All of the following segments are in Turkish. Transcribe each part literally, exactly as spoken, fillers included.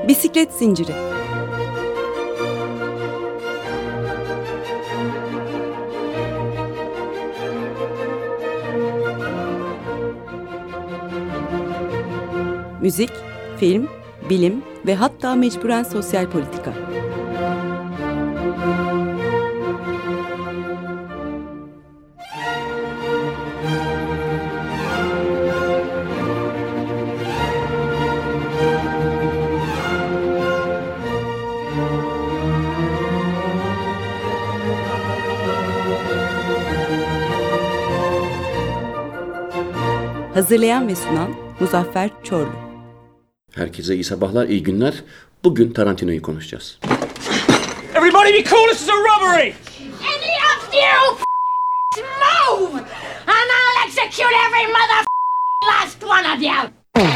Bisiklet zinciri. Müzik, film, bilim ve hatta mecburen sosyal politika. Hazırlayan ve sunan Muzaffer Çorlu. Herkese iyi sabahlar, iyi günler. Bugün Tarantino'yu konuşacağız. Everybody be cool, this is a robbery! Any of you move, and I'll execute every mother last one of you!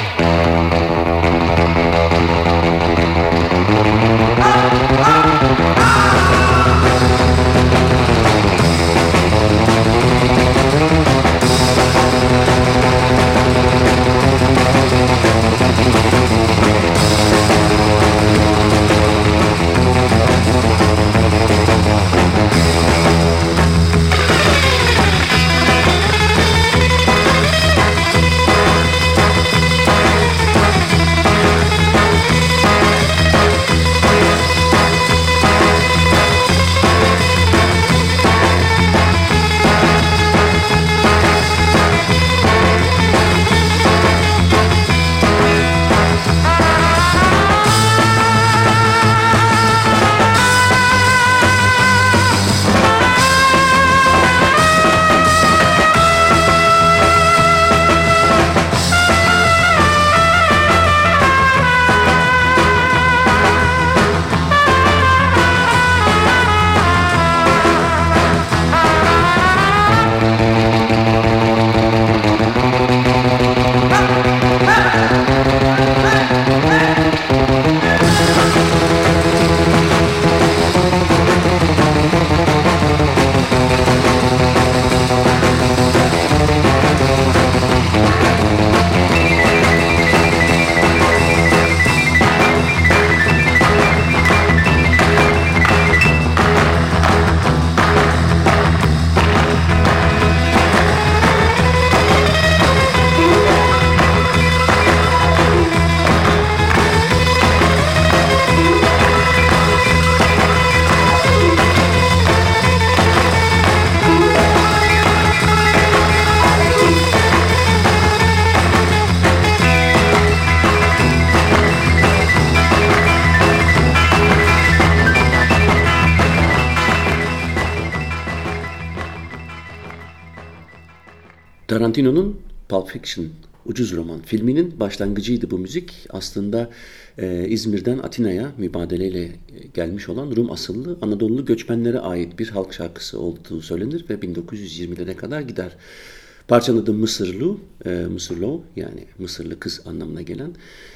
Tarantino'nun Pulp Fiction, ucuz roman filminin başlangıcıydı bu müzik. Aslında e, İzmir'den Atina'ya mübadeleyle gelmiş olan Rum asıllı Anadolu göçmenlere ait bir halk şarkısı olduğu söylenir ve bin dokuz yüz yirmilere kadar gider. Parçanın adı Mısırlı, e, Mısırlo yani Mısırlı kız anlamına gelen.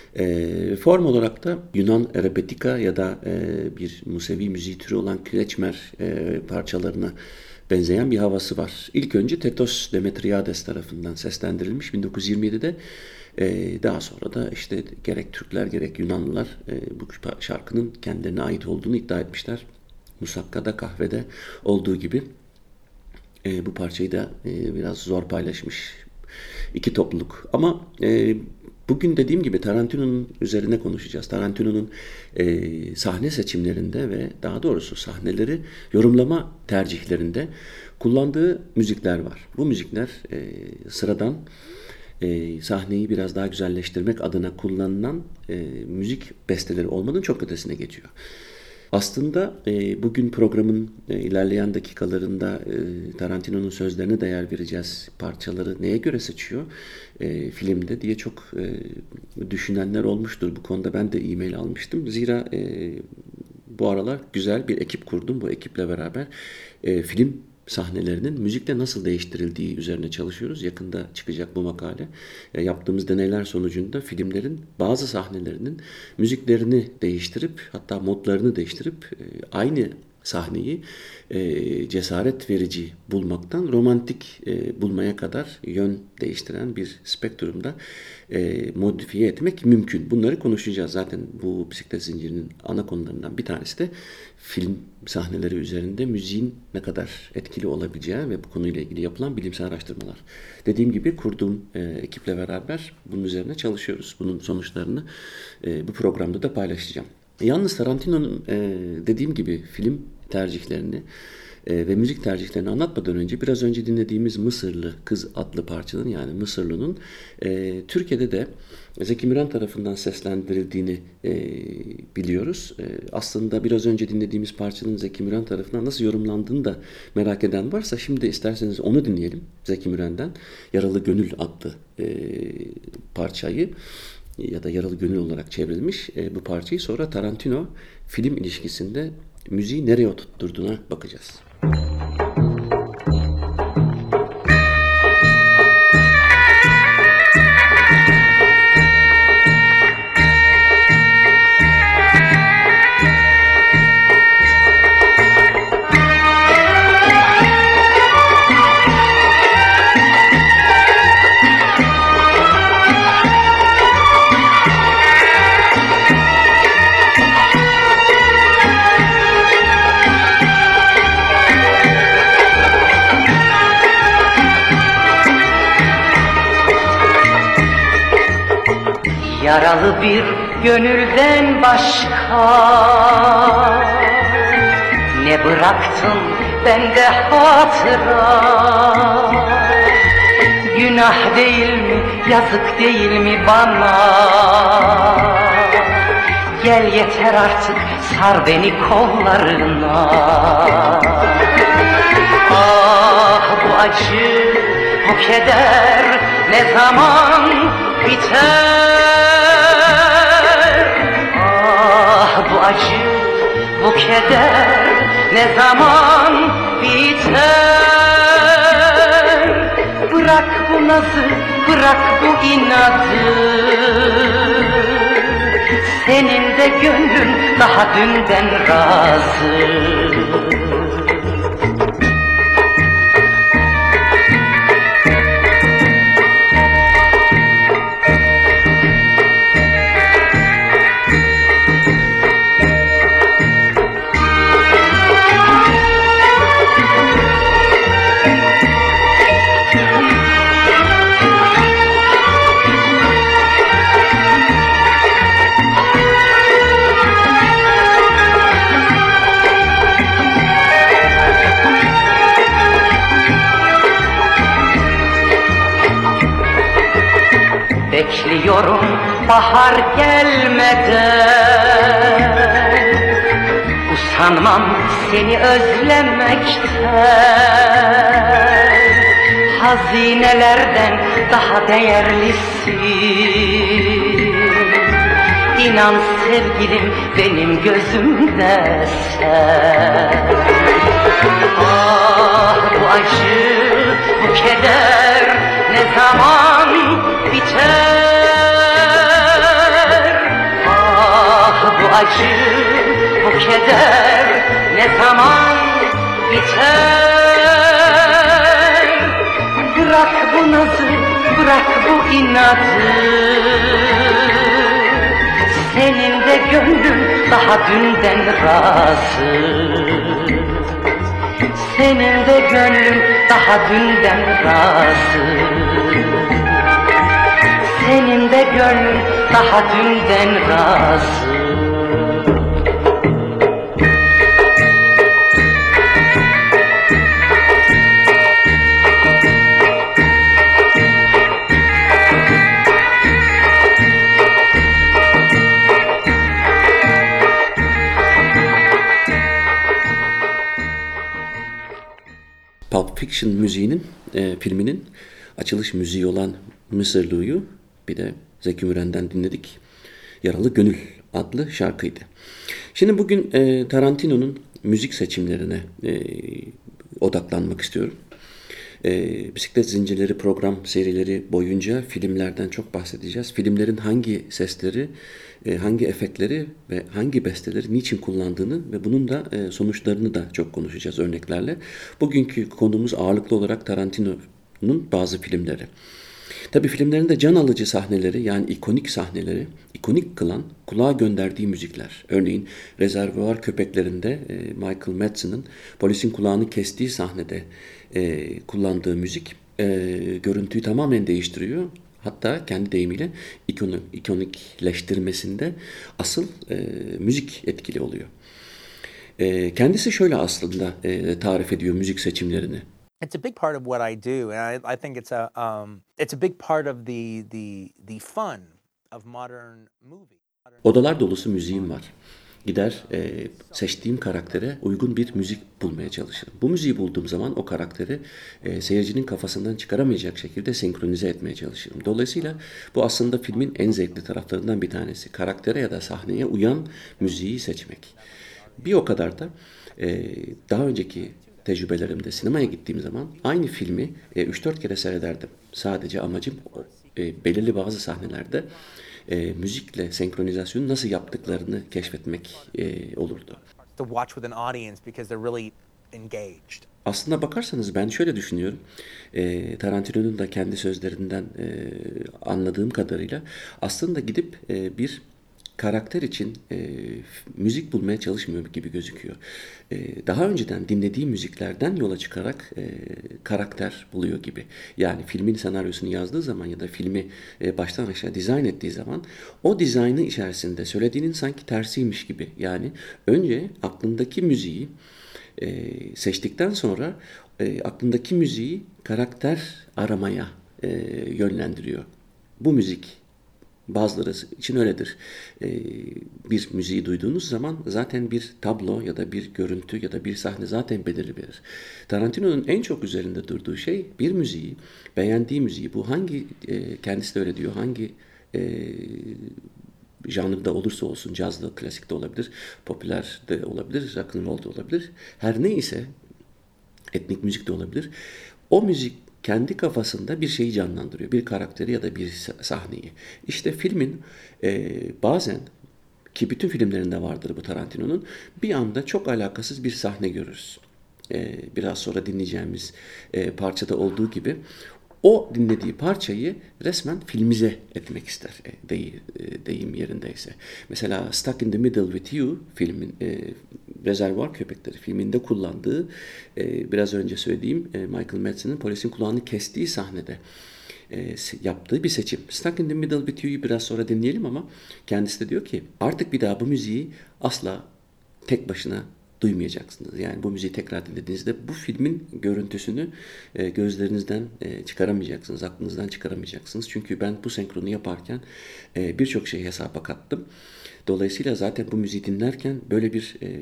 E, form olarak da Yunan repetika ya da e, bir Musevi müziği türü olan Kreçmer e, parçalarına benzeyen bir havası var. İlk önce Tetos Demetriades tarafından seslendirilmiş bin dokuz yüz yirmi yedide. E, daha sonra da işte gerek Türkler gerek Yunanlılar e, bu şarkının kendilerine ait olduğunu iddia etmişler. Musakka'da kahvede olduğu gibi e, bu parçayı da e, biraz zor paylaşmış iki topluluk. Ama e, bugün dediğim gibi Tarantino'nun üzerine konuşacağız. Tarantino'nun e, sahne seçimlerinde ve daha doğrusu sahneleri yorumlama tercihlerinde kullandığı müzikler var. Bu müzikler e, sıradan e, sahneyi biraz daha güzelleştirmek adına kullanılan e, müzik besteleri olmanın çok ötesine geçiyor. Aslında e, bugün programın e, ilerleyen dakikalarında e, Tarantino'nun sözlerine değer vereceğiz. Parçaları neye göre seçiyor e, filmde diye çok e, düşünenler olmuştur. Bu konuda ben de e-mail almıştım. Zira e, bu aralar güzel bir ekip kurdum. Bu ekiple beraber e, film sahnelerinin müzikle nasıl değiştirildiği üzerine çalışıyoruz. Yakında çıkacak bu makale. E, yaptığımız deneyler sonucunda filmlerin bazı sahnelerinin müziklerini değiştirip hatta modlarını değiştirip e, aynı sahneyi e, cesaret verici bulmaktan romantik e, bulmaya kadar yön değiştiren bir spektrumda e, modifiye etmek mümkün. Bunları konuşacağız. Zaten bu bisiklet zincirinin ana konularından bir tanesi de film sahneleri üzerinde müziğin ne kadar etkili olabileceği ve bu konuyla ilgili yapılan bilimsel araştırmalar. Dediğim gibi kurduğum e, ekiple beraber bunun üzerine çalışıyoruz. Bunun sonuçlarını e, bu programda da paylaşacağım. Yalnız Tarantino'nun e, dediğim gibi film tercihlerini e, ve müzik tercihlerini anlatmadan önce biraz önce dinlediğimiz Mısırlı Kız adlı parçanın, yani Mısırlı'nın e, Türkiye'de de Zeki Müren tarafından seslendirildiğini e, biliyoruz. E, aslında biraz önce dinlediğimiz parçanın Zeki Müren tarafından nasıl yorumlandığını da merak eden varsa şimdi isterseniz onu dinleyelim. Zeki Müren'den Yaralı Gönül adlı e, parçayı, ya da Yaralı Gönül olarak çevrilmiş e, bu parçayı, sonra Tarantino film ilişkisinde müziği nereye oturtturduğuna bakacağız. Yaralı bir gönülden başka ne bıraktın bende hatıra? Günah değil mi, yazık değil mi bana? Gel yeter artık, sar beni kollarına. Ah bu acı, bu keder ne zaman biter? Bu acı, bu keder ne zaman biter? Bırak bu nazı, bırak bu inadı. Senin de gönlün daha dünden razı. Bekliyorum bahar gelmeden, usanmam seni özlemekten. Hazinelerden daha değerlisin, İnan sevgilim benim gözümde sen. Ah bu acı, bu keder ne zaman biter? Ah bu acı, bu keder ne zaman biter? Bırak bu nazı, bırak bu inadı. Senin de gönlün daha dünden razı. Senin de gönlün daha dünden razı. Senin de gönlün daha dünden razı. Pulp Fiction müziğinin, e, filminin açılış müziği olan Mısırlı'yı bir de Zeki Müren'den dinledik. Yaralı Gönül adlı şarkıydı. Şimdi bugün e, Tarantino'nun müzik seçimlerine e, odaklanmak istiyorum. E, Bisiklet Zincirleri program serileri boyunca filmlerden çok bahsedeceğiz. Filmlerin hangi sesleri, e, hangi efektleri ve hangi besteleri niçin kullandığını ve bunun da e, sonuçlarını da çok konuşacağız örneklerle. Bugünkü konumuz ağırlıklı olarak Tarantino'nun bazı filmleri. Tabii filmlerin de can alıcı sahneleri, yani ikonik sahneleri, ikonik kılan kulağa gönderdiği müzikler. Örneğin Rezervuar Köpeklerinde e, Michael Madsen'ın polisin kulağını kestiği sahnede e, kullandığı müzik e, görüntüyü tamamen değiştiriyor. Hatta kendi deyimiyle ikonik, ikonikleştirmesinde asıl e, müzik etkili oluyor. E, kendisi şöyle aslında e, tarif ediyor müzik seçimlerini. It's a big part of what I do, and I, I think it's a um, it's a big part of the the the fun of modern movie. Odalar dolusu müziğim var. Gider e, seçtiğim karaktere uygun bir müzik bulmaya çalışırım. Bu müziği bulduğum zaman o karakteri e, seyircinin kafasından çıkaramayacak şekilde senkronize etmeye çalışırım. Dolayısıyla bu aslında filmin en zevkli taraflarından bir tanesi. Karaktere ya da sahneye uyan müziği seçmek. Bir o kadar da e, daha önceki tecrübelerimde sinemaya gittiğim zaman aynı filmi e, üç dört kere seyrederdim. Sadece amacım e, belirli bazı sahnelerde e, müzikle senkronizasyonu nasıl yaptıklarını keşfetmek e, olurdu. To watch with an audience because they're really engaged. Aslında bakarsanız ben şöyle düşünüyorum. E, Tarantino'nun da kendi sözlerinden e, anladığım kadarıyla aslında gidip e, bir karakter için e, müzik bulmaya çalışmıyor gibi gözüküyor. E, daha önceden dinlediği müziklerden yola çıkarak e, karakter buluyor gibi. Yani filmin senaryosunu yazdığı zaman ya da filmi e, baştan aşağı dizayn ettiği zaman o dizaynı içerisinde söylediğinin sanki tersiymiş gibi. Yani önce aklındaki müziği e, seçtikten sonra e, aklındaki müziği karakter aramaya e, yönlendiriyor. Bu müzik bazıları için öyledir. Ee, bir müziği duyduğunuz zaman zaten bir tablo ya da bir görüntü ya da bir sahne zaten belirli verir. Tarantino'nun en çok üzerinde durduğu şey bir müziği, beğendiği müziği, bu hangi e, kendisi de öyle diyor, hangi e, janrda olursa olsun, cazda, klasik de olabilir, popüler de olabilir, rock and roll da olabilir. Her neyse, etnik müzik de olabilir. O müzik kendi kafasında bir şeyi canlandırıyor. Bir karakteri ya da bir sahneyi. İşte filmin e, bazen, ki bütün filmlerinde vardır bu Tarantino'nun, bir anda çok alakasız bir sahne görürüz. E, biraz sonra dinleyeceğimiz e, parçada olduğu gibi o dinlediği parçayı resmen filmize etmek ister, e, dey, e, deyim yerindeyse. Mesela Stuck in the Middle with You filmin, e, Rezervuar Köpekleri filminde kullandığı, e, biraz önce söylediğim e, Michael Madsen'ın polisin kulağını kestiği sahnede e, yaptığı bir seçim. Stuck in the Middle with You'yu biraz sonra dinleyelim ama kendisi de diyor ki artık bir daha bu müziği asla tek başına duymayacaksınız. Yani bu müziği tekrar dinlediğinizde bu filmin görüntüsünü e, gözlerinizden e, çıkaramayacaksınız, aklınızdan çıkaramayacaksınız. Çünkü ben bu senkronu yaparken e, birçok şeyi hesaba kattım. Dolayısıyla zaten bu müziği dinlerken böyle bir e,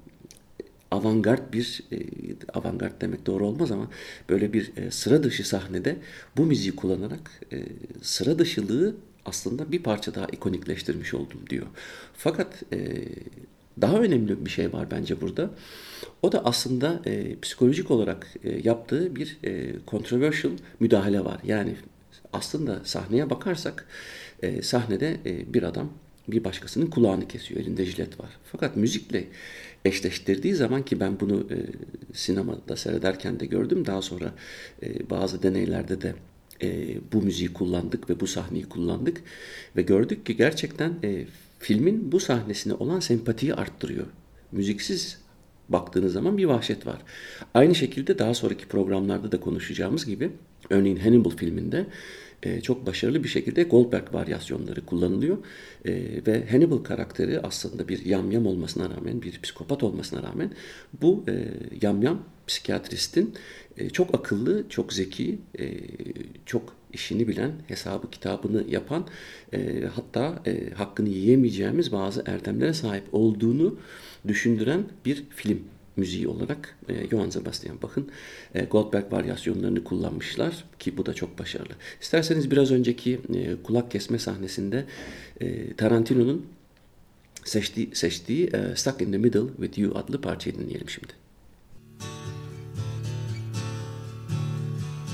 avantgard bir, e, avantgard demek doğru olmaz ama böyle bir e, sıra dışı sahnede bu müziği kullanarak e, sıra dışılığı aslında bir parça daha ikonikleştirmiş oldum diyor. Fakat e, daha önemli bir şey var bence burada. O da aslında e, psikolojik olarak e, yaptığı bir e, controversial müdahale var. Yani aslında sahneye bakarsak e, sahnede e, bir adam bir başkasının kulağını kesiyor. Elinde jilet var. Fakat müzikle eşleştirdiği zaman, ki ben bunu e, sinemada seyrederken de gördüm. Daha sonra e, bazı deneylerde de e, bu müziği kullandık ve bu sahneyi kullandık. Ve gördük ki gerçekten e, filmin bu sahnesine olan sempatiyi arttırıyor. Müziksiz baktığınız zaman bir vahşet var. Aynı şekilde daha sonraki programlarda da konuşacağımız gibi, örneğin Hannibal filminde e, çok başarılı bir şekilde Goldberg varyasyonları kullanılıyor. E, ve Hannibal karakteri aslında bir yamyam olmasına rağmen, bir psikopat olmasına rağmen bu e, yamyam psikiyatristin e, çok akıllı, çok zeki, e, çok işini bilen, hesabı kitabını yapan, e, hatta e, hakkını yiyemeyeceğimiz bazı erdemlere sahip olduğunu düşündüren bir film müziği olarak e, Johann Sebastian Bach'ın e, Goldberg varyasyonlarını kullanmışlar ki bu da çok başarılı. İsterseniz biraz önceki e, kulak kesme sahnesinde e, Tarantino'nun seçtiği, seçtiği e, Stuck in the Middle with You adlı parçayı dinleyelim şimdi.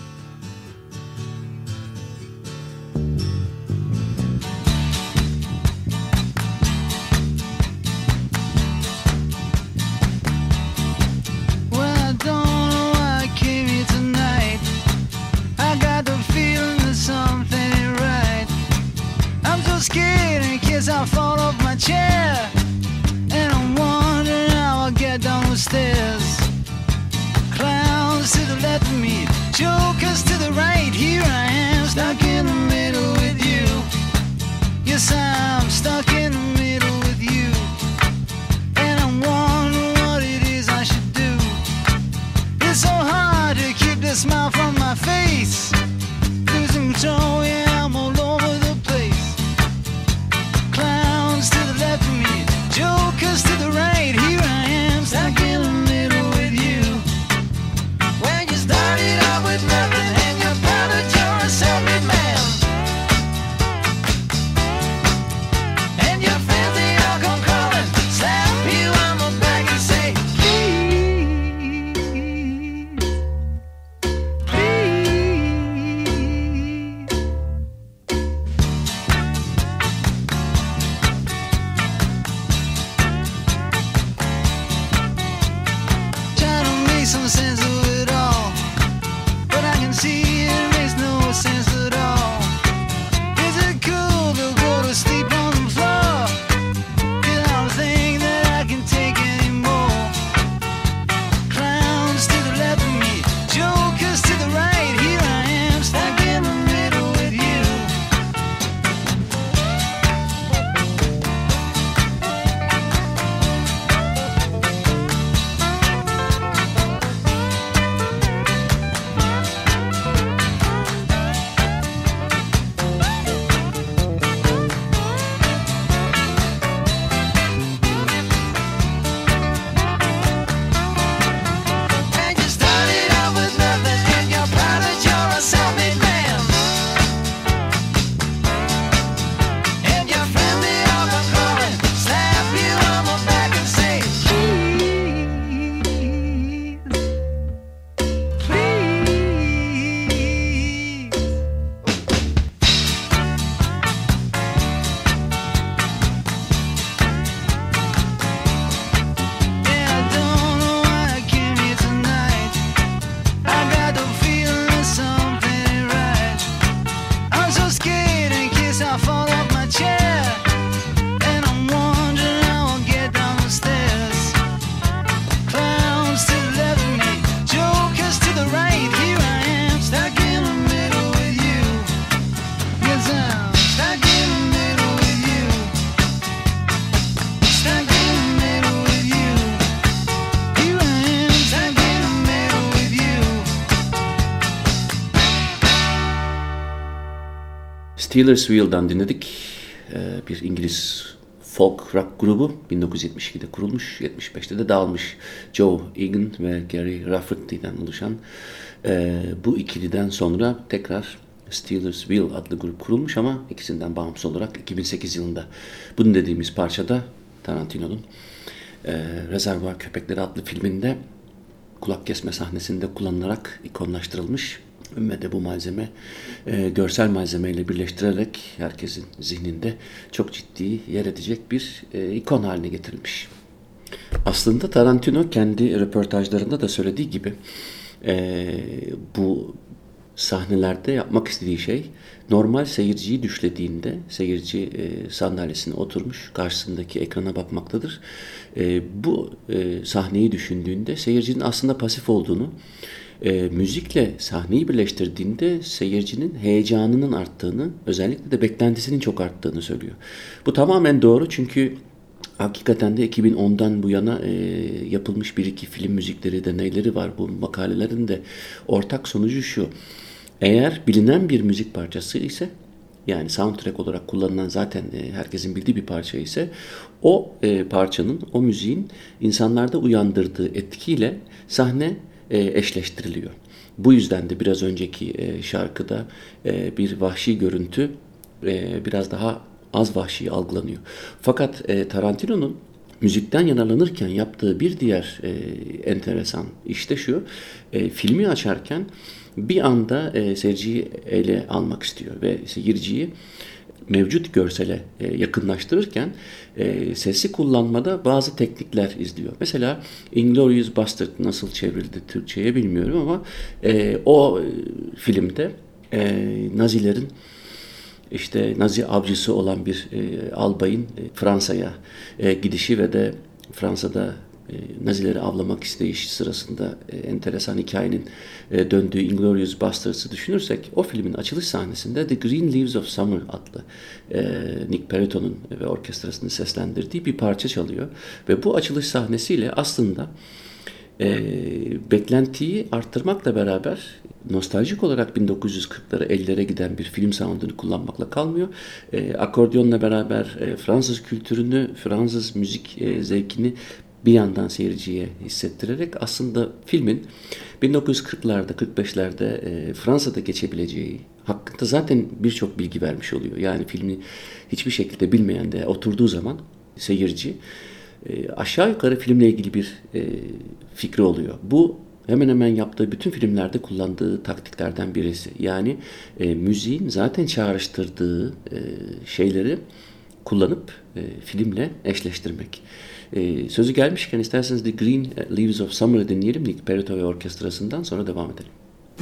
left of me, jokers to the right. Here I am, stuck in the middle with you. Yes, I'm stuck in the middle with you. And I'm wondering what it is I should do. It's so hard to keep the smile from my face. Losing control, yeah, I'm all over the place. Clowns to the left of me, jokers to the right. Here I am, stuck in the middle with you. When you started out with nothing and you're proud that you're a self-made man. And your friends, they all come crawling, slap you on the back and say, please, please. Try to make some sense of it all, but I can see it makes no sense at all. Is it cool to go to sleep on the floor? 'Cause I don't think that I can take anymore. Clowns to the left of me, jokers to the right. Here I am, stuck in the middle with you. And you started out with nothing and you're proud that you're a self-made man. And your friends, they all come crawling, slap you on the back and say, please, please. Yeah, I don't know why I came here tonight. I got the feeling that something ain't right. I'm so scared in case I fall off my chair. And I'm wondering how I'll get down the stairs. Clowns to the left of me, jokers to the right. Here I am, stuck in the middle with you. Yes, I'm stuck in the middle with you. Stuck in the middle with you. Here I am, stuck in the middle with you. Steelers Wheel'dan dinledik. Ee, bir İngiliz folk rock grubu bin dokuz yüz yetmiş ikide kurulmuş, yetmiş beşte de dağılmış. Joe Egan ve Gary Rafferty'den oluşan e, bu ikiliden sonra tekrar Steelers Wheel adlı grup kurulmuş ama ikisinden bağımsız olarak iki bin sekiz yılında bunu dediğimiz parçada Tarantino'nun e, Rezervuar Köpekleri adlı filminde kulak kesme sahnesinde kullanılarak ikonlaştırılmış ve de bu malzeme e, görsel malzemeyle birleştirerek herkesin zihninde çok ciddi yer edecek bir e, ikon haline getirilmiş. Aslında Tarantino kendi röportajlarında da söylediği gibi e, bu sahnelerde yapmak istediği şey normal seyirciyi düşlediğinde seyirci e, sandalyesine oturmuş karşısındaki ekrana bakmaktadır. E, bu e, sahneyi düşündüğünde seyircinin aslında pasif olduğunu, e, müzikle sahneyi birleştirdiğinde seyircinin heyecanının arttığını, özellikle de beklentisinin çok arttığını söylüyor. Bu tamamen doğru çünkü hakikaten de iki bin ondan bu yana e, yapılmış bir iki film müzikleri deneyleri var. Bu makalelerin de ortak sonucu şu: eğer bilinen bir müzik parçası ise, yani soundtrack olarak kullanılan zaten e, herkesin bildiği bir parça ise, o e, parçanın, o müziğin insanlarda uyandırdığı etkiyle sahne e, eşleştiriliyor. Bu yüzden de biraz önceki e, şarkıda e, bir vahşi görüntü e, biraz daha az vahşi algılanıyor. Fakat e, Tarantino'nun müzikten yararlanırken yaptığı bir diğer e, enteresan iş de şu: e, filmi açarken bir anda e, seyirciyi ele almak istiyor ve seyirciyi mevcut görsele e, yakınlaştırırken e, sesi kullanmada bazı teknikler izliyor. Mesela Inglourious Bastard nasıl çevrildi Türkçe'ye bilmiyorum ama e, o e, filmde e, Nazilerin işte Nazi avcısı olan bir e, albayın e, Fransa'ya e, gidişi ve de Fransa'da e, Nazileri avlamak isteyiş sırasında e, enteresan hikayenin e, döndüğü Inglourious Basterds'ı düşünürsek, o filmin açılış sahnesinde The Green Leaves of Summer adlı e, Nick Perito'nun ve orkestrasını seslendirdiği bir parça çalıyor. Ve bu açılış sahnesiyle aslında e, beklentiyi arttırmakla beraber nostaljik olarak bin dokuz yüz kırklara ellilere giden bir film sound'unu kullanmakla kalmıyor. E, akordiyonla beraber e, Fransız kültürünü, Fransız müzik e, zevkini bir yandan seyirciye hissettirerek aslında filmin bin dokuz yüz kırklarda, kırk beşlerde e, Fransa'da geçebileceği hakkında zaten birçok bilgi vermiş oluyor. Yani filmi hiçbir şekilde bilmeyen de oturduğu zaman seyirci e, aşağı yukarı filmle ilgili bir e, fikri oluyor. Bu hemen hemen yaptığı bütün filmlerde kullandığı taktiklerden birisi. Yani e, müziğin zaten çağrıştırdığı e, şeyleri kullanıp e, filmle eşleştirmek. E, sözü gelmişken isterseniz The Green Leaves of Summer'ı dinleyelim. Nick Perito ve orkestrasından sonra devam edelim.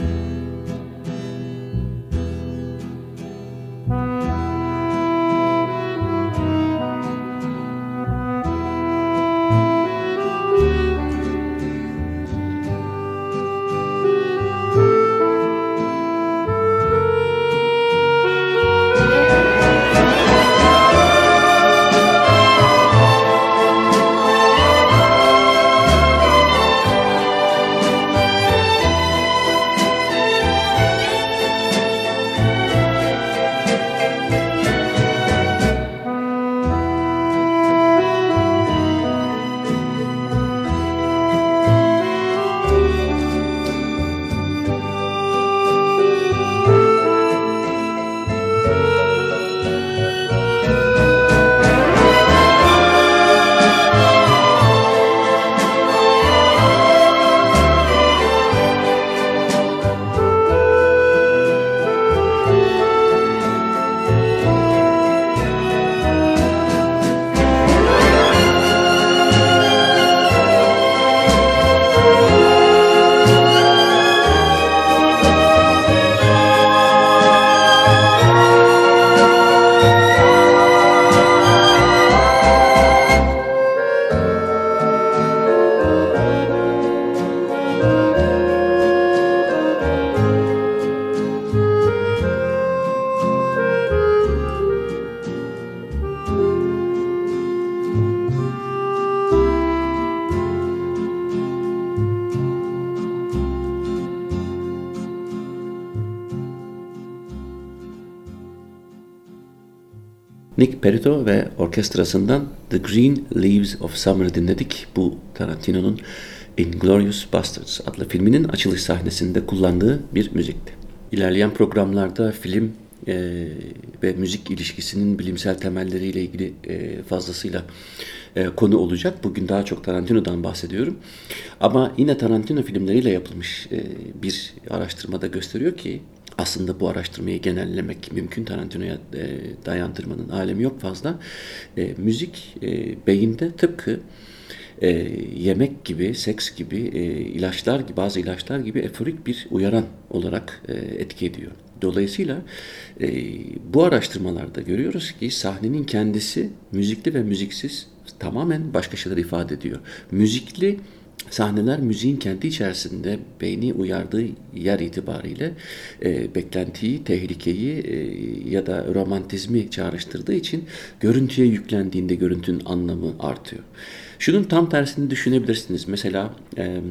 Nick Perito ve orkestrasından The Green Leaves of Summer dinledik. Bu Tarantino'nun Inglourious Basterds adlı filminin açılış sahnesinde kullandığı bir müzikti. İlerleyen programlarda film e, ve müzik ilişkisinin bilimsel temelleriyle ilgili e, fazlasıyla e, konu olacak. Bugün daha çok Tarantino'dan bahsediyorum. Ama yine Tarantino filmleriyle yapılmış e, bir araştırmada gösteriyor ki aslında bu araştırmayı genellemek mümkün. Tarantino'ya e, dayandırmanın alemi yok fazla. E, müzik e, beyinde tıpkı e, yemek gibi, seks gibi, e, ilaçlar gibi, bazı ilaçlar gibi eforik bir uyaran olarak e, etki ediyor. Dolayısıyla e, bu araştırmalarda görüyoruz ki sahnenin kendisi müzikli ve müziksiz tamamen başka şeyler ifade ediyor. Müzikli sahneler müziğin kendi içerisinde beyni uyardığı yer itibariyle e, beklentiyi, tehlikeyi e, ya da romantizmi çağrıştırdığı için görüntüye yüklendiğinde görüntünün anlamı artıyor. Şunun tam tersini düşünebilirsiniz. Mesela e,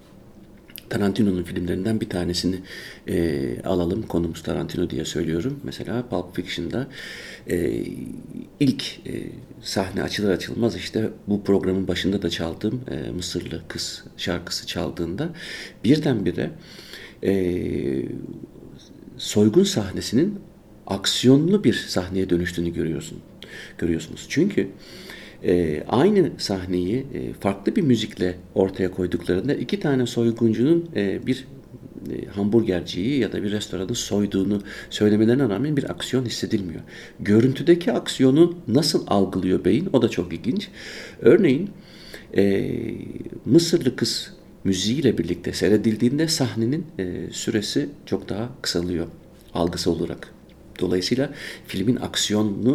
Tarantino'nun filmlerinden bir tanesini e, alalım. Konumuz Tarantino diye söylüyorum. Mesela Pulp Fiction'da e, ilk e, sahne açılır açılmaz işte bu programın başında da çaldığım e, Mısırlı Kız şarkısı çaldığında birdenbire e, soygun sahnesinin aksiyonlu bir sahneye dönüştüğünü görüyorsun, görüyorsunuz. Çünkü E, aynı sahneyi e, farklı bir müzikle ortaya koyduklarında iki tane soyguncunun e, bir e, hamburgerciyi ya da bir restoranı soyduğunu söylemelerine rağmen bir aksiyon hissedilmiyor. Görüntüdeki aksiyonu nasıl algılıyor beyin? O da çok ilginç. Örneğin e, Mısırlı Kız müziğiyle birlikte seyredildiğinde sahnenin e, süresi çok daha kısalıyor algısı olarak. Dolayısıyla filmin aksiyonunu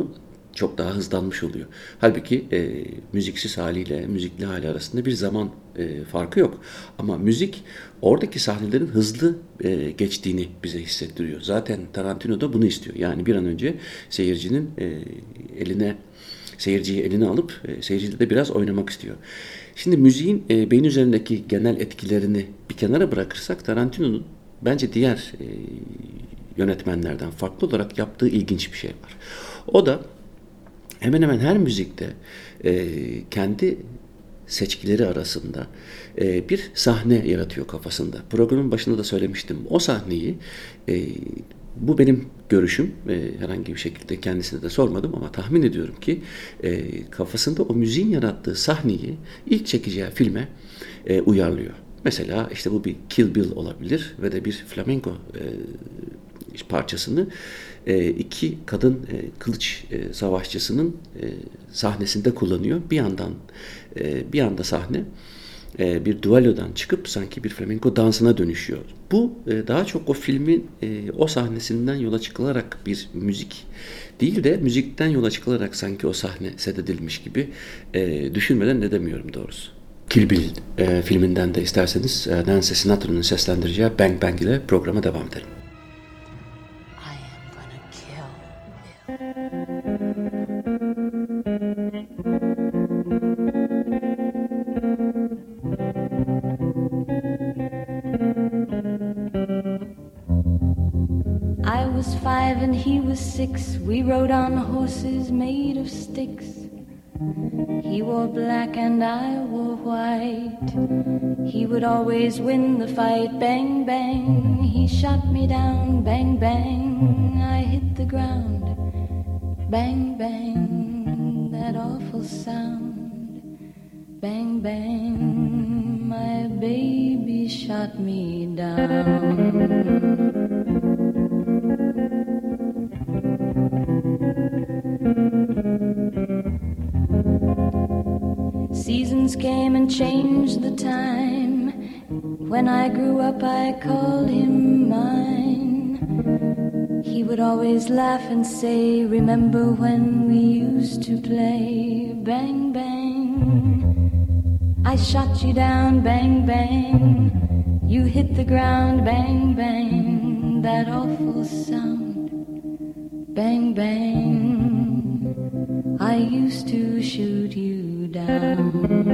çok daha hızlanmış oluyor. Halbuki e, müziksiz haliyle müzikli hali arasında bir zaman e, farkı yok. Ama müzik oradaki sahnelerin hızlı e, geçtiğini bize hissettiriyor. Zaten Tarantino da bunu istiyor. Yani bir an önce seyircinin e, eline seyirciyi eline alıp e, seyirciyle de biraz oynamak istiyor. Şimdi müziğin e, beyin üzerindeki genel etkilerini bir kenara bırakırsak Tarantino'nun bence diğer e, yönetmenlerden farklı olarak yaptığı ilginç bir şey var. O da hemen hemen her müzikte e, kendi seçkileri arasında e, bir sahne yaratıyor kafasında. Programın başında da söylemiştim. O sahneyi, e, bu benim görüşüm, e, herhangi bir şekilde kendisine de sormadım ama tahmin ediyorum ki e, kafasında o müziğin yarattığı sahneyi ilk çekeceği filme e, uyarlıyor. Mesela işte bu bir Kill Bill olabilir ve de bir flamenco e, parçasını e, iki kadın e, kılıç e, savaşçısının e, sahnesinde kullanıyor. Bir yandan e, bir anda sahne e, bir duellodan çıkıp sanki bir flamenco dansına dönüşüyor. Bu e, daha çok o filmin e, o sahnesinden yola çıkılarak bir müzik değil de müzikten yola çıkılarak sanki o sahne sededilmiş gibi e, düşünmeden ne demiyorum doğrusu. Kill Bill e, filminden de isterseniz e, Nancy Sinatra'nın seslendireceği Bang Bang ile programa devam edelim. I was five and he was six. We rode on horses made of sticks. He wore black and I wore white. He would always win the fight. Bang, bang, he shot me down. Bang, bang, I hit the ground. Bang, bang, that awful sound. Bang, bang, my baby shot me down. Seasons came and changed the time. When I grew up I called him mine. He would always laugh and say, remember when we used to play? Bang, bang, I shot you down. Bang, bang, you hit the ground. Bang, bang, that awful sound. Bang, bang, I used to shoot you down.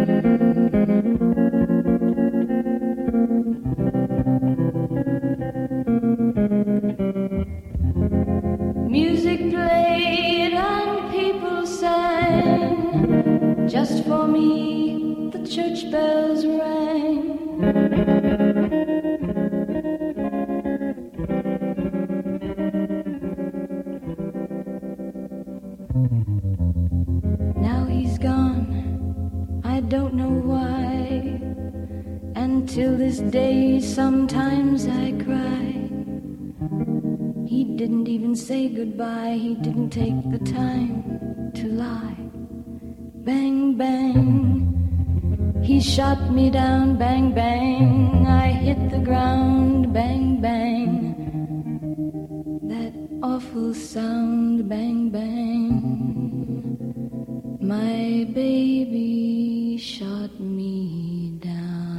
Music played and people sang. Just for me the church bells rang. Now he's gone, I don't know why. And till this day sometimes I cry. He didn't even say goodbye. He didn't take the time to lie. Bang, bang, he shot me down. Bang, bang, I hit the ground. Bang, bang, that awful sound. Bang, bang, my baby shot me down.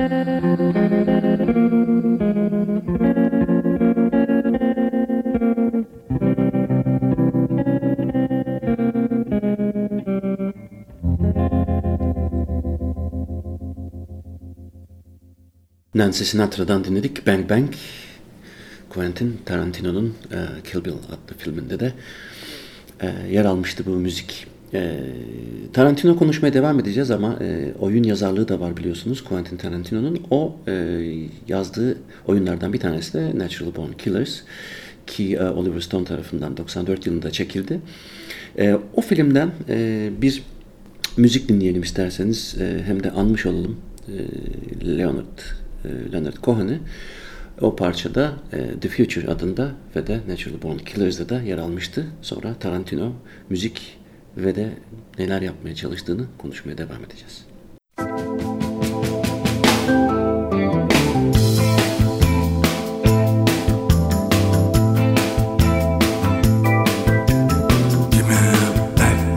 Nancy Sinatra'dan dinledik Bang Bang. Quentin Tarantino'nun e, Kill Bill adlı filminde de e, yer almıştı bu müzik. E, Tarantino konuşmaya devam edeceğiz ama e, oyun yazarlığı da var biliyorsunuz Quentin Tarantino'nun. O e, yazdığı oyunlardan bir tanesi de Natural Born Killers ki e, Oliver Stone tarafından doksan dört yılında çekildi. E, o filmden e, bir müzik dinleyelim isterseniz e, hem de anmış olalım e, Leonard Leonard Cohen'i. O parçada e, The Future adında ve de Natural Born Killers'da da yer almıştı. Sonra Tarantino müzik ve de neler yapmaya çalıştığını konuşmaya devam edeceğiz. Give me that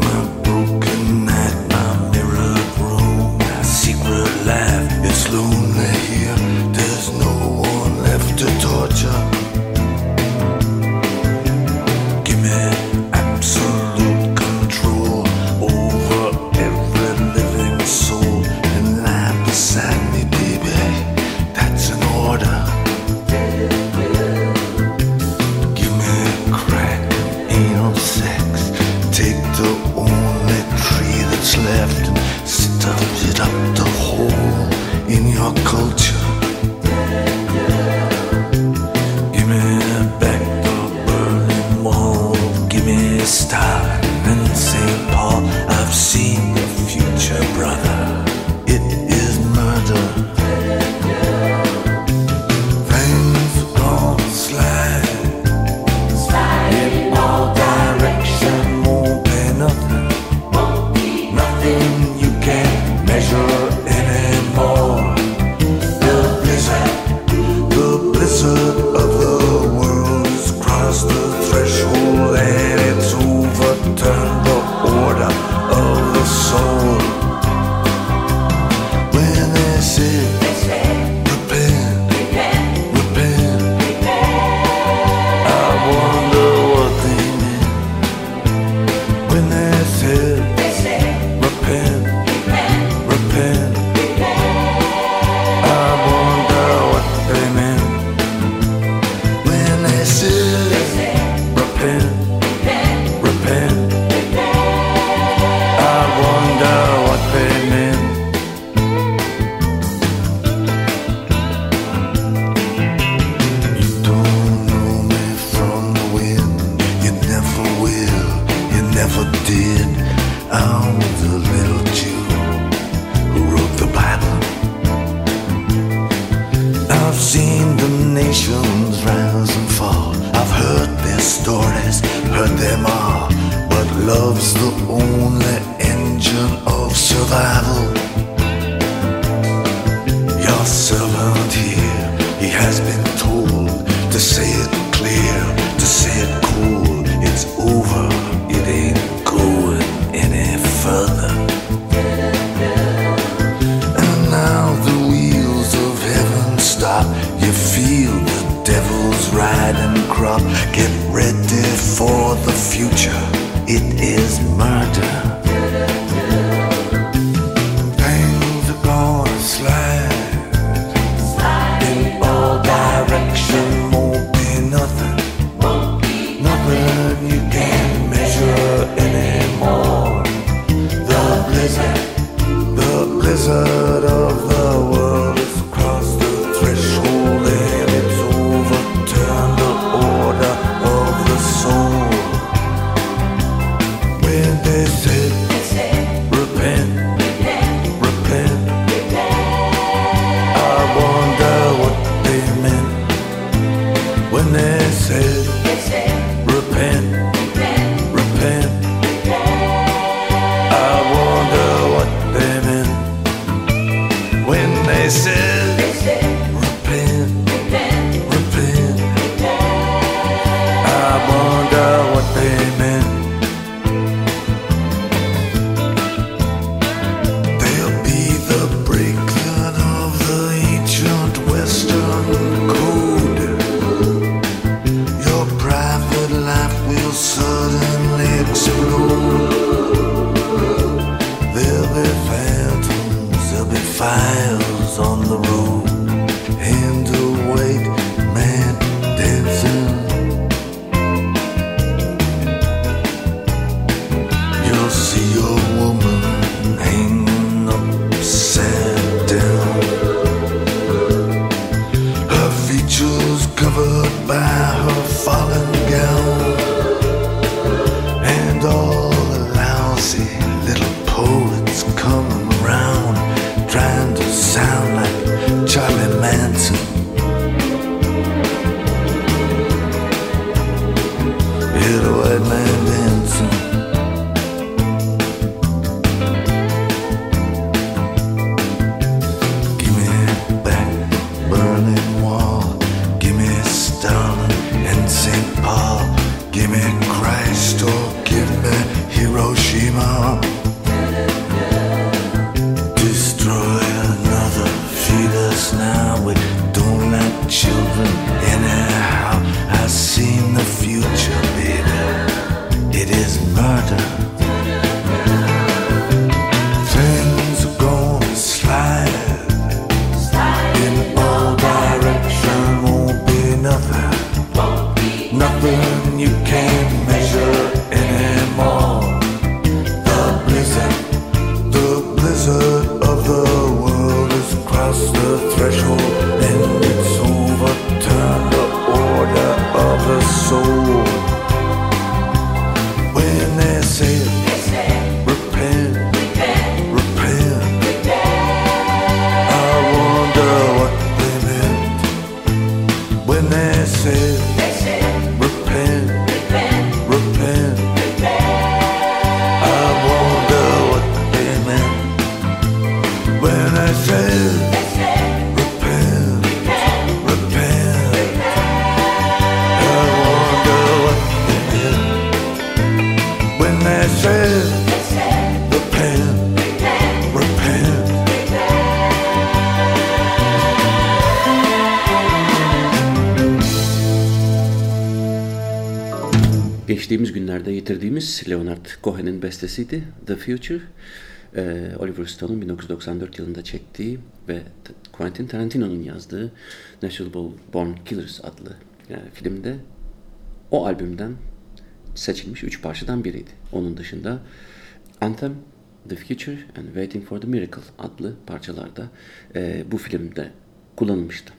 blizzard of the world has crossed the threshold and it's overturned the order of the soul. When they say, repent, repent, I wonder what they meant. When they said, repent, repent, I wonder what they meant. When they said, repent, repent, I wonder what they meant. You don't know me from the wind, you never will, you never did. I'm the little Jew who wrote the Bible. I've seen the nations rise and fall. I've heard their stories, heard them all. But love's the only engine of survival. Your servant here, he has been told to say it clear, to say it cool. It's over, it ain't going any further. And now the wheels of heaven stop. You feel the devil's riding crop. Get ready for the future. It is murder. Things are gonna slide in all direction. Won't be nothing, nothing you can measure anymore. The blizzard, the blizzard of the world has crossed the threshold and it's overturned the order of the soul. When they said, repent, repent, I wonder what they meant. When they said, repent, repent, I wonder what they meant. When they said, repent, repent, I wonder what they meant. They'll be the breakdown of the ancient Western code. Your private life will suddenly explode. There'll be phantoms, there'll be fires on the road, and a white man dancing. You'll see a woman hanging upside down, her features covered by her fallen gown, and all the lousy little poets coming around trying to sound like Charlie Manson. Hear the white man dancing. Give me back Berlin Wall, give me Stalin and Saint Paul, give me Christ or give me Hiroshima. Destroy another, feed us now. We don't like children anyhow. I've seen the future, baby. It is murder. Things are gonna slide in all direction. Won't be nothing, nothing you can't measure anymore. The blizzard, the blizzard of the world has crossed the threshold and it's overturned the order of the soul. When they say, repent, repent, I wonder what they meant. When they say, repent, repent, I wonder what they meant. When I say, repent, repent, geçtiğimiz günlerde yitirdiğimiz Leonard Cohen'in bestesiydi The Future. Ee, Oliver Stone'un bin dokuz yüz doksan dört yılında çektiği ve Quentin Tarantino'nun yazdığı Natural Born Killers adlı yani filmde o albümden seçilmiş üç parçadan biriydi. Onun dışında Anthem, The Future and Waiting for the Miracle adlı parçalarda e, bu filmde kullanılmıştı.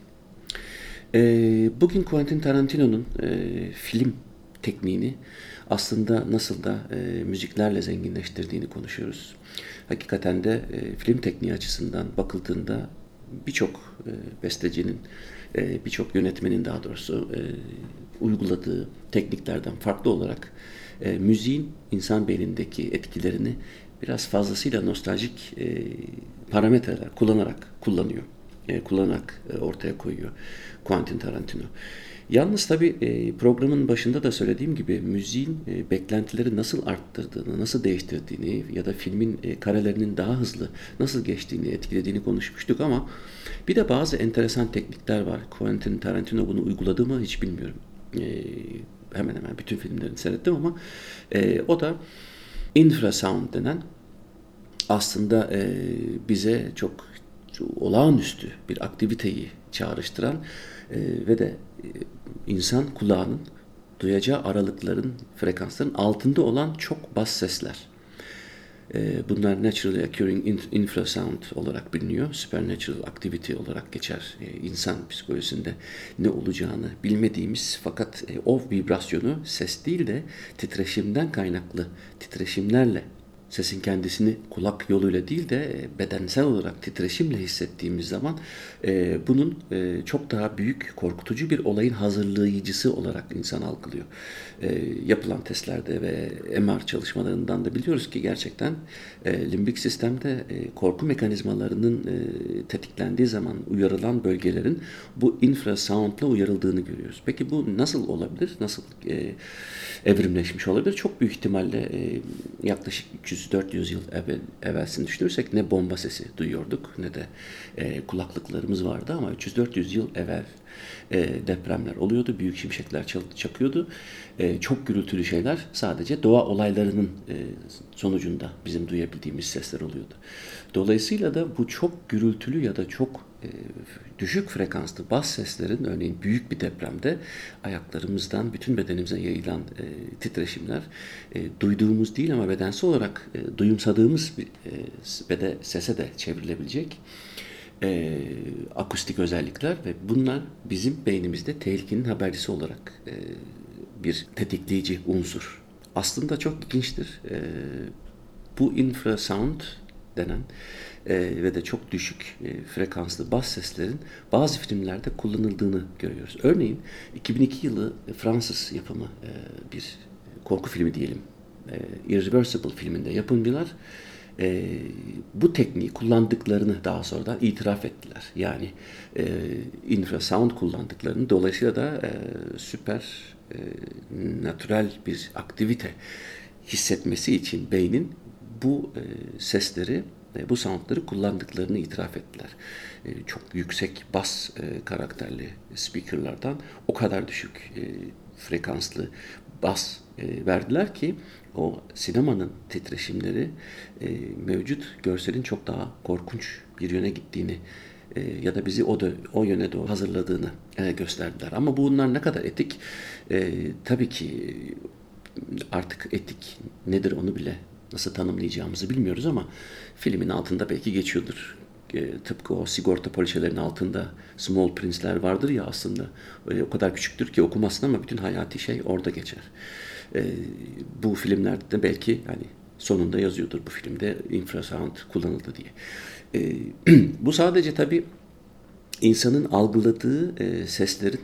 E, bugün Quentin Tarantino'nun e, film tekniğini aslında nasıl da e, müziklerle zenginleştirdiğini konuşuyoruz. Hakikaten de e, film tekniği açısından bakıldığında birçok e, bestecinin, e, birçok yönetmenin daha doğrusu e, uyguladığı tekniklerden farklı olarak e, müziğin insan beynindeki etkilerini biraz fazlasıyla nostaljik e, parametreler kullanarak kullanıyor. E, kullanarak e, ortaya koyuyor Quentin Tarantino. Yalnız tabii e, programın başında da söylediğim gibi müziğin e, beklentileri nasıl arttırdığını, nasıl değiştirdiğini ya da filmin e, karelerinin daha hızlı nasıl geçtiğini, etkilediğini konuşmuştuk ama bir de bazı enteresan teknikler var. Quentin Tarantino bunu uyguladı mı hiç bilmiyorum. E, hemen hemen bütün filmlerini seyrettim ama e, o da infrasound denen aslında e, bize çok, çok olağanüstü bir aktiviteyi çağrıştıran e, ve de e, insan kulağının duyacağı aralıkların, frekansların altında olan çok bas sesler. E, bunlar naturally occurring infrasound olarak biliniyor. Supernatural activity olarak geçer. E, insan psikolojisinde ne olacağını bilmediğimiz fakat e, o vibrasyonu ses değil de titreşimden kaynaklı titreşimlerle sesin kendisini kulak yoluyla değil de bedensel olarak titreşimle hissettiğimiz zaman e, bunun e, çok daha büyük, korkutucu bir olayın hazırlayıcısı olarak insan algılıyor. E, yapılan testlerde ve M R çalışmalarından da biliyoruz ki gerçekten e, limbik sistemde e, korku mekanizmalarının e, tetiklendiği zaman uyarılan bölgelerin bu infrasoundla uyarıldığını görüyoruz. Peki bu nasıl olabilir? Nasıl e, evrimleşmiş olabilir? Çok büyük ihtimalle e, yaklaşık üç yüz dört yüz yıl evvel, evvelsini düşünürsek ne bomba sesi duyuyorduk ne de e, kulaklıklarımız vardı ama üç yüz dört yüz yıl evvel e, depremler oluyordu, büyük şimşekler çakıyordu. E, çok gürültülü şeyler sadece doğa olaylarının e, sonucunda bizim duyabildiğimiz sesler oluyordu. Dolayısıyla da bu çok gürültülü ya da çok e, düşük frekanslı bas seslerin örneğin büyük bir depremde ayaklarımızdan bütün bedenimize yayılan e, titreşimler e, duyduğumuz değil ama bedensel olarak e, duyumsadığımız bir e, ve de sese de çevrilebilecek e, akustik özellikler ve bunlar bizim beynimizde tehlikenin habercisi olarak e, bir tetikleyici unsur. Aslında çok ilginçtir. E, bu infrasound denen e, ve de çok düşük e, frekanslı bas seslerin bazı filmlerde kullanıldığını görüyoruz. Örneğin iki bin iki yılı Fransız yapımı e, bir korku filmi diyelim. E, Irreversible filminde yapımcılar e, bu tekniği kullandıklarını daha sonradan itiraf ettiler. Yani e, infrasound kullandıklarını, dolayısıyla da e, süper e, natürel bir aktivite hissetmesi için beynin bu e, sesleri, e, bu soundları kullandıklarını itiraf ettiler. E, çok yüksek bas e, karakterli speakerlardan o kadar düşük e, frekanslı bas e, verdiler ki o sinemanın titreşimleri e, mevcut görselin çok daha korkunç bir yöne gittiğini e, ya da bizi o da o yöne doğru hazırladığını e, gösterdiler. Ama bunlar ne kadar etik? E, tabii ki artık etik nedir onu bile nasıl tanımlayacağımızı bilmiyoruz ama filmin altında belki geçiyordur. E, tıpkı o sigorta poliçelerinin altında Small Prince'ler vardır ya aslında. Öyle o kadar küçüktür ki okumazsın ama bütün hayati şey orada geçer. E, bu filmlerde de belki hani sonunda yazıyordur bu filmde infrasound kullanıldı diye. E, bu sadece tabii insanın algıladığı e, seslerin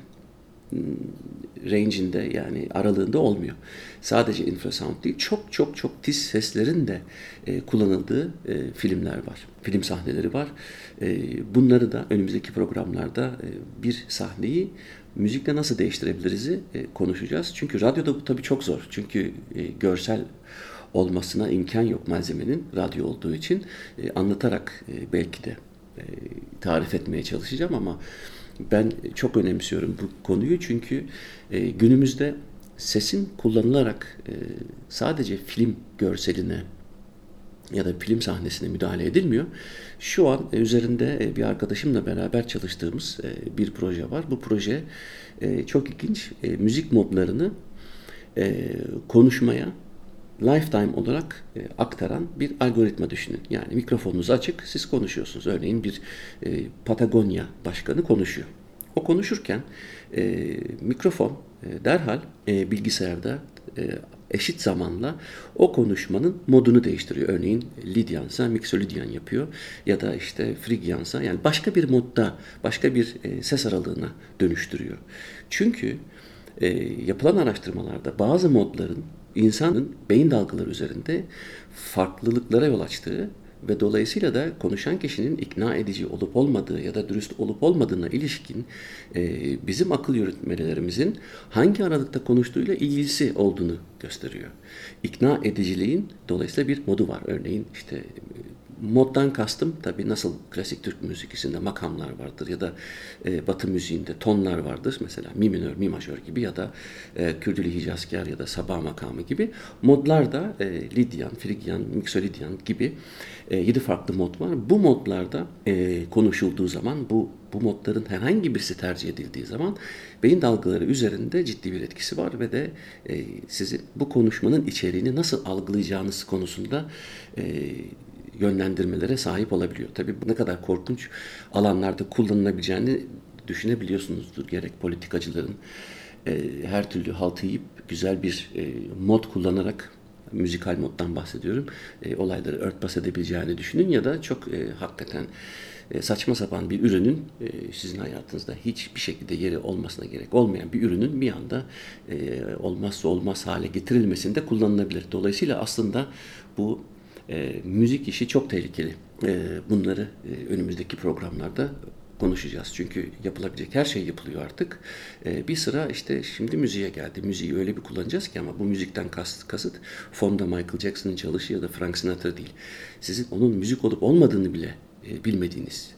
range'inde yani aralığında olmuyor. Sadece infrasound değil, çok çok çok tiz seslerin de e, kullanıldığı e, filmler var. Film sahneleri var. E, bunları da önümüzdeki programlarda e, bir sahneyi müzikle nasıl değiştirebiliriz'i e, konuşacağız. Çünkü radyoda bu tabii çok zor. Çünkü e, görsel olmasına imkan yok malzemenin radyo olduğu için. E, anlatarak e, belki de e, tarif etmeye çalışacağım ama ben çok önemsiyorum bu konuyu çünkü e, günümüzde sesin kullanılarak e, sadece film görseline ya da film sahnesine müdahale edilmiyor. Şu an e, üzerinde e, bir arkadaşımla beraber çalıştığımız e, bir proje var. Bu proje e, çok ilginç. E, müzik modlarını e, konuşmaya lifetime olarak e, aktaran bir algoritma düşünün. Yani mikrofonunuz açık, siz konuşuyorsunuz. Örneğin bir e, Patagonya başkanı konuşuyor. O konuşurken e, mikrofon e, derhal e, bilgisayarda e, eşit zamanla o konuşmanın modunu değiştiriyor. Örneğin Lidyansa Mixolydyan yapıyor ya da işte Frigyansa yani başka bir modda, başka bir e, ses aralığına dönüştürüyor. Çünkü e, yapılan araştırmalarda bazı modların insanın beyin dalgaları üzerinde farklılıklara yol açtığı ve dolayısıyla da konuşan kişinin ikna edici olup olmadığı ya da dürüst olup olmadığına ilişkin e, bizim akıl yürütmelerimizin hangi aralıkta konuştuğuyla ilgisi olduğunu gösteriyor. İkna ediciliğin dolayısıyla bir modu var. Örneğin işte moddan kastım tabii nasıl klasik Türk müzikisinde makamlar vardır ya da e, Batı müziğinde tonlar vardır. Mesela mi minör, mi majör gibi ya da e, Kürdülü Hicazkar ya da Sabah makamı gibi modlar da e, Lidyan, Frigyan, Mixolydyan gibi e, yedi farklı mod var. Bu modlarda e, konuşulduğu zaman bu bu modların herhangi birisi tercih edildiği zaman beyin dalgaları üzerinde ciddi bir etkisi var ve de e, sizin bu konuşmanın içeriğini nasıl algılayacağınız konusunda e, yönlendirmelere sahip olabiliyor. Tabii ne kadar korkunç alanlarda kullanılabileceğini düşünebiliyorsunuzdur. Gerek politikacıların e, her türlü haltı yiyip güzel bir e, mod kullanarak, müzikal moddan bahsediyorum, e, olayları örtbas edebileceğini düşünün ya da çok e, hakikaten e, saçma sapan bir ürünün e, sizin hayatınızda hiçbir şekilde yeri olmasına gerek olmayan bir ürünün bir anda e, olmazsa olmaz hale getirilmesinde kullanılabilir. Dolayısıyla aslında bu E, müzik işi çok tehlikeli. E, bunları e, önümüzdeki programlarda konuşacağız. Çünkü yapılabilecek her şey yapılıyor artık. E, bir sıra işte şimdi müziğe geldi. Müziği öyle bir kullanacağız ki ama bu müzikten kasıt, kasıt fonda Michael Jackson'ın çalışı ya da Frank Sinatra değil. Sizin onun müzik olup olmadığını bile e, bilmediğiniz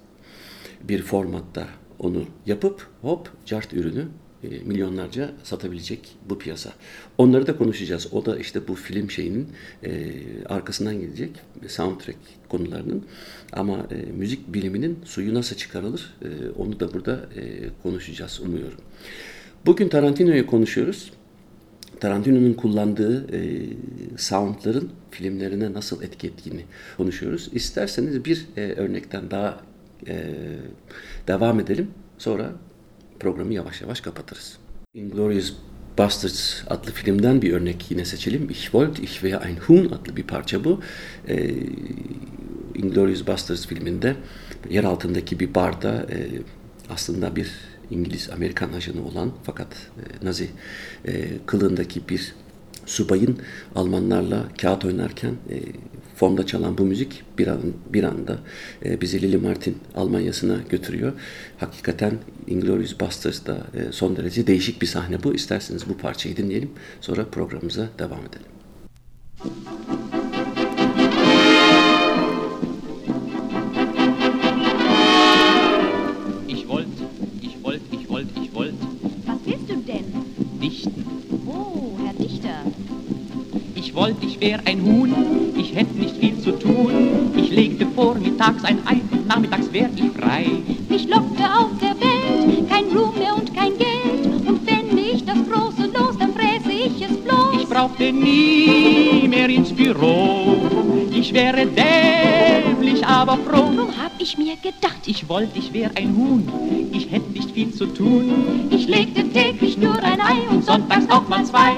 bir formatta onu yapıp hop cart ürünü E, milyonlarca satabilecek bu piyasa. Onları da konuşacağız. O da işte bu film şeyinin e, arkasından gelecek soundtrack konularının. Ama e, müzik biliminin suyu nasıl çıkarılır e, onu da burada e, konuşacağız umuyorum. Bugün Tarantino'yu konuşuyoruz. Tarantino'nun kullandığı e, soundların filmlerine nasıl etki ettiğini konuşuyoruz. İsterseniz bir e, örnekten daha e, devam edelim. Sonra programı yavaş yavaş kapatırız. Inglourious Basterds adlı filmden bir örnek yine seçelim. Ich wollte, ich wäre ein Huhn adlı bir parça bu. Ee, Inglourious Basterds filminde yer altındaki bir barda e, aslında bir İngiliz-Amerikan ajanı olan fakat e, Nazi e, kılığındaki bir subayın Almanlarla kağıt oynarken e, fonda çalan bu müzik bir, an, bir anda e, bizi Lili Martin Almanya'sına götürüyor. Hakikaten Inglourious Basterds'da e, son derece değişik bir sahne bu. İsterseniz bu parçayı dinleyelim. Sonra programımıza devam edelim. Ich wollt, ich wollt, ich wollt, ich wollt. Was willst du denn? Dichten. Oh, Herr Dichter. Ich wollt, ich wär ein Huhn, ich hätt nicht viel zu tun. Ich legte vormittags ein Ei und nachmittags wär ich frei. Mich lockte auf der Welt kein Ruhm mehr und kein Geld. Und fände ich das große Los, dann fräße ich es bloß. Ich brauchte nie mehr ins Büro. Ich wäre dämlich, aber froh. So hab ich mir gedacht. Ich wollt, ich wär ein Huhn, ich hätt nicht viel zu tun. Ich legte täglich nur ein Ei und sonntags auch mal zwei.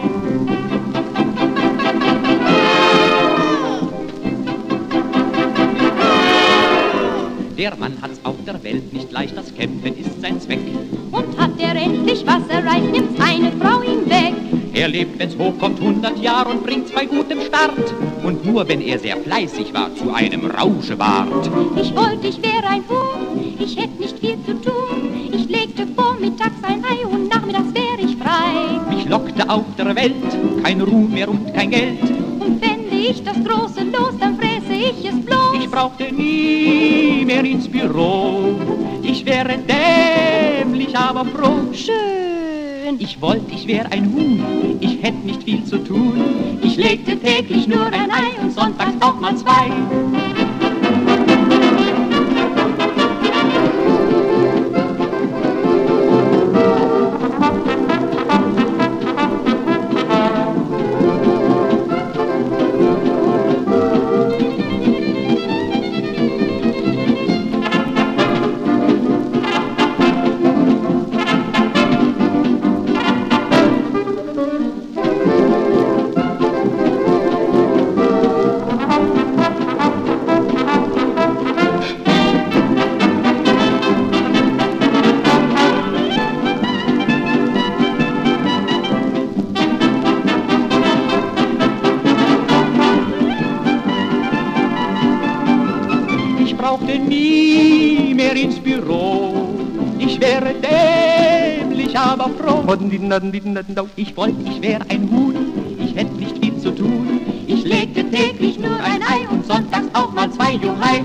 Der Mann hat's auf der Welt nicht leicht, das Kämpfen ist sein Zweck. Und hat er endlich was erreicht, nimmt seine Frau ihn weg. Er lebt, wenn's hochkommt, hundert Jahre und bringt's bei gutem Start. Und nur wenn er sehr fleißig war, zu einem Rauschebart. Ich wollte, ich wäre ein Huhn, ich hätte nicht viel zu tun. Ich legte vormittags ein Ei und nachmittags wäre ich frei. Mich lockte auf der Welt kein Ruhm mehr und kein Geld. Und fände ich das große Los, dann fräße ich es bloß. Ich brauchte nie mehr ins Büro. Ich wäre dämlich, aber froh. Schön Frühchen. Ich wollte, ich wär ein Huhn, ich hätte nicht viel zu tun. Ich legte täglich nur ein Ei und sonntags auch mal zwei. brauchte nie mehr ins Büro. Ich wäre dämlich, aber froh. Ich wollte, ich wäre ein Huhn, ich hätte nicht viel zu tun. Ich legte täglich nur ein Ei und sonntags auch mal zwei, Juhei.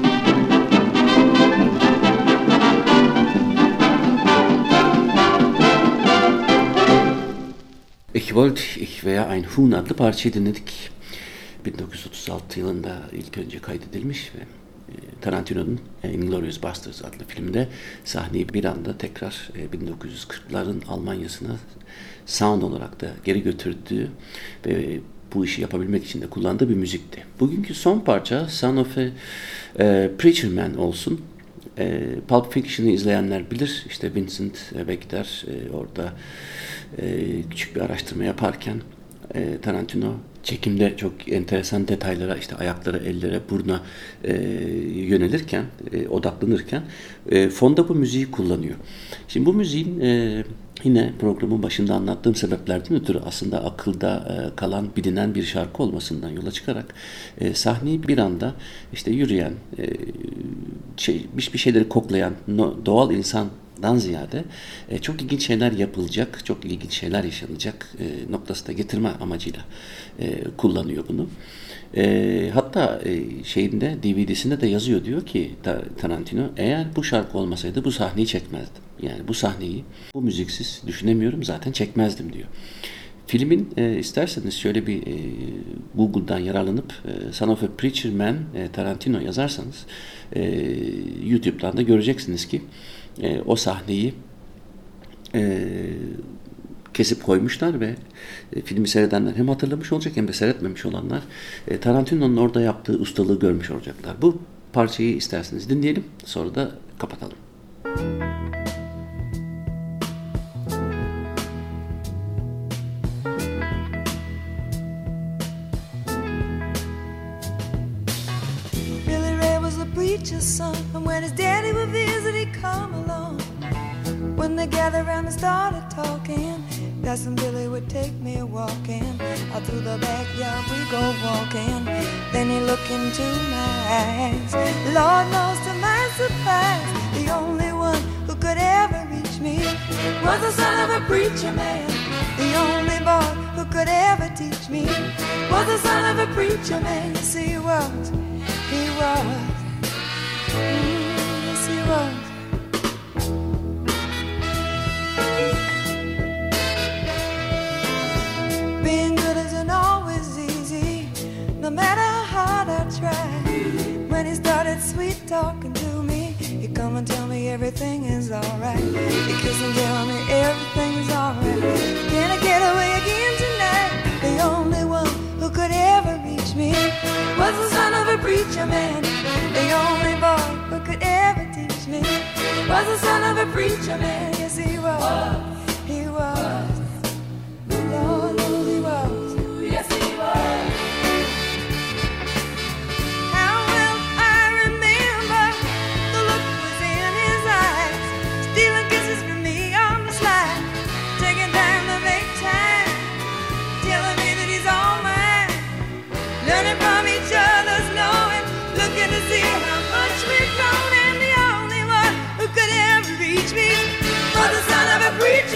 Ich wollte, ich wäre ein Huhn adlı parçayı dinledik. bin dokuz yüz otuz altı yılında ilk önce kaydedilmiş ve Tarantino'nun Inglourious Basterds adlı filmde sahneyi bir anda tekrar bin dokuz yüz kırkların Almanya'sına sound olarak da geri götürdüğü ve bu işi yapabilmek için de kullandığı bir müzikti. Bugünkü son parça Son of a e, Preacher Man olsun. E, Pulp Fiction'ı izleyenler bilir. İşte Vincent Vector e, orada e, küçük bir araştırma yaparken e, Tarantino çekimde çok enteresan detaylara, işte ayaklara, ellere, buruna e, yönelirken, e, odaklanırken e, fonda bu müziği kullanıyor. Şimdi bu müziğin e, yine programın başında anlattığım sebeplerden ötürü aslında akılda e, kalan, bilinen bir şarkı olmasından yola çıkarak e, sahneyi bir anda işte yürüyen, e, şey, bir şeyleri koklayan no, doğal insandan ziyade e, çok ilginç şeyler yapılacak, çok ilginç şeyler yaşanacak e, noktasına getirme amacıyla e, kullanıyor bunu. E, hatta e, şeyinde D V D'sinde de yazıyor, diyor ki Tarantino, eğer bu şarkı olmasaydı bu sahneyi çekmezdim. Yani bu sahneyi bu müziksiz düşünemiyorum, zaten çekmezdim diyor. Filmin e, isterseniz şöyle bir e, Google'dan yararlanıp e, Son of a Preacher Man e, Tarantino yazarsanız e, YouTube'dan da göreceksiniz ki e, o sahneyi e, kesip koymuşlar ve e, filmi seyredenler hem hatırlamış olacak hem de seyretmemiş olanlar e, Tarantino'nun orada yaptığı ustalığı görmüş olacaklar. Bu parçayı isterseniz dinleyelim, sonra da kapatalım. Preacher's son, and when his daddy would visit, he'd come along. When they gathered around and started talking, Cousin Billy would take me walking. Out through the backyard we go walking. Then he looked into my eyes. Lord knows to my surprise, the only one who could ever reach me was the son of a preacher man. The only boy who could ever teach me was the son of a preacher man. Yes, he was, he was. Yes, he was. Being good isn't always easy, no matter how hard I try. When he started sweet talking to me, he'd come and tell me everything is alright. He'd kiss and tell me everything is alright. Can I get away again tonight? The only one who could ever reach me was the son of a preacher man. The only boy who could ever teach me was the son of a preacher man. Yes, he was. He was. Lord knows he was. Yes, he was. How well I remember the look was in his eyes, stealing kisses from me on the slide, taking time to make time, telling me that he's all mine, learning from each other's knowing, looking to see how much we've grown, and the only one who could ever reach me was the son of a preacher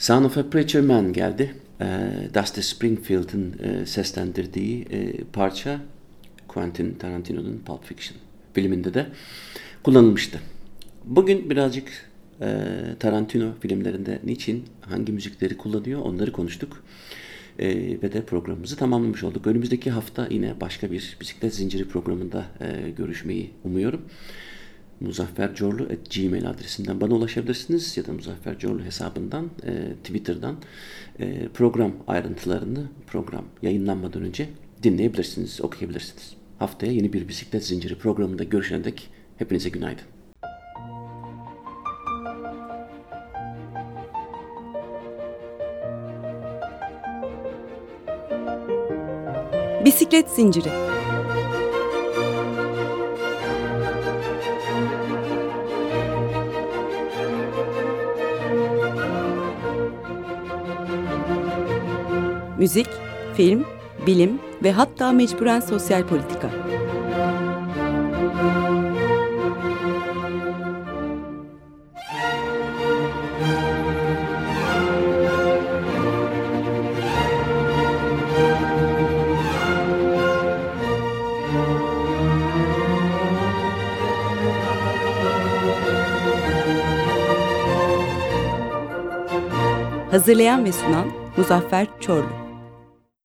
Son of a Preacher Man geldi. E, Dusty Springfield'ın e, seslendirdiği e, parça Quentin Tarantino'nun Pulp Fiction filminde de kullanılmıştı. Bugün birazcık e, Tarantino filmlerinde niçin, hangi müzikleri kullanıyor onları konuştuk. E, ve de programımızı tamamlamış olduk. Önümüzdeki hafta yine başka bir bisiklet zinciri programında e, görüşmeyi umuyorum. Muzaffer Corlu at gmail adresinden bana ulaşabilirsiniz ya da Muzaffer Corlu hesabından e, Twitter'dan e, program ayrıntılarını program yayınlanmadan önce dinleyebilirsiniz, okuyabilirsiniz. Haftaya yeni bir bisiklet zinciri programında görüşene dek hepinize günaydın. Bisiklet zinciri. Müzik, film, bilim ve hatta mecburen sosyal politika. Hazırlayan ve sunan Muzaffer Çorlu.